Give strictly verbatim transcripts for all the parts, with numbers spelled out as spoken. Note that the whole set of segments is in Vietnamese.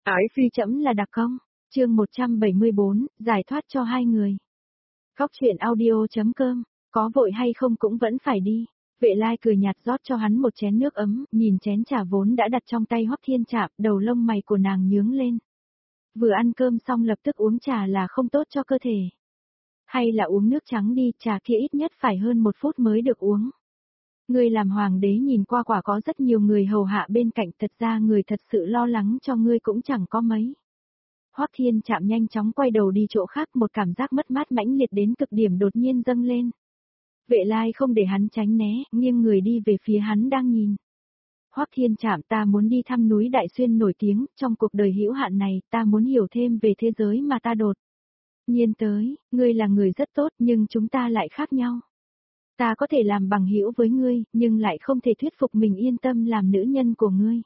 Ái phi trẫm là đặc công, chương một trăm bảy mươi bốn, giải thoát cho hai người. Góc truyện audio.com, có vội hay không cũng vẫn phải đi. Vệ Lai cười nhạt rót cho hắn một chén nước ấm, nhìn chén trà vốn đã đặt trong tay Hoắc Thiên Trạm, đầu lông mày của nàng nhướng lên. Vừa ăn cơm xong lập tức uống trà là không tốt cho cơ thể. Hay là uống nước trắng đi, trà kia ít nhất phải hơn một phút mới được uống. Ngươi làm hoàng đế nhìn qua quả có rất nhiều người hầu hạ bên cạnh, thật ra người thật sự lo lắng cho ngươi cũng chẳng có mấy. Hoắc Thiên Trạm nhanh chóng quay đầu đi chỗ khác, một cảm giác mất mát mãnh liệt đến cực điểm đột nhiên dâng lên. Vệ Lai không để hắn tránh né, nghiêng người đi về phía hắn đang nhìn. Hoắc Thiên Trạm, ta muốn đi thăm núi Đại Xuyên nổi tiếng, trong cuộc đời hữu hạn này, ta muốn hiểu thêm về thế giới mà ta đột nhiên tới, ngươi là người rất tốt nhưng chúng ta lại khác nhau. Ta có thể làm bằng hữu với ngươi, nhưng lại không thể thuyết phục mình yên tâm làm nữ nhân của ngươi.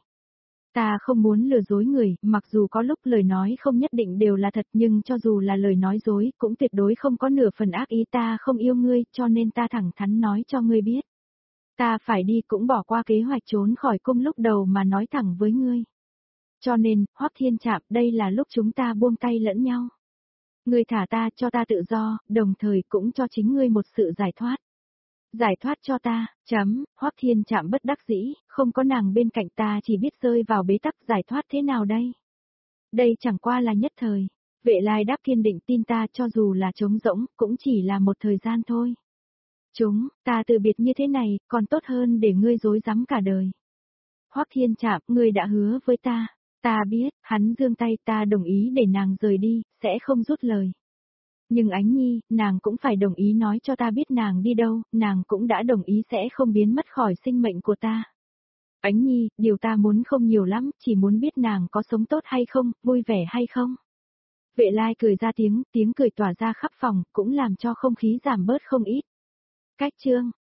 Ta không muốn lừa dối người, mặc dù có lúc lời nói không nhất định đều là thật, nhưng cho dù là lời nói dối, cũng tuyệt đối không có nửa phần ác ý. Ta không yêu ngươi, cho nên ta thẳng thắn nói cho ngươi biết. Ta phải đi, cũng bỏ qua kế hoạch trốn khỏi cung lúc đầu mà nói thẳng với ngươi. Cho nên, Hoắc Thiên Trạm, đây là lúc chúng ta buông tay lẫn nhau. Ngươi thả ta, cho ta tự do, đồng thời cũng cho chính ngươi một sự giải thoát. Giải thoát cho ta, chấm, Hoắc Thiên Trạm bất đắc dĩ, không có nàng bên cạnh ta chỉ biết rơi vào bế tắc, giải thoát thế nào đây? Đây chẳng qua là nhất thời. Vệ Lai đáp kiên định, tin ta, cho dù là trống rỗng, cũng chỉ là một thời gian thôi. Chúng, ta từ biệt như thế này, còn tốt hơn để ngươi dối rắm cả đời. Hoắc Thiên Trạm, ngươi đã hứa với ta. Ta biết, hắn giương tay, ta đồng ý để nàng rời đi, sẽ không rút lời. Nhưng Ánh Nhi, nàng cũng phải đồng ý nói cho ta biết nàng đi đâu, nàng cũng đã đồng ý sẽ không biến mất khỏi sinh mệnh của ta. Ánh Nhi, điều ta muốn không nhiều lắm, chỉ muốn biết nàng có sống tốt hay không, vui vẻ hay không. Vệ Lai cười ra tiếng, tiếng cười tỏa ra khắp phòng, cũng làm cho không khí giảm bớt không ít. Cách chương,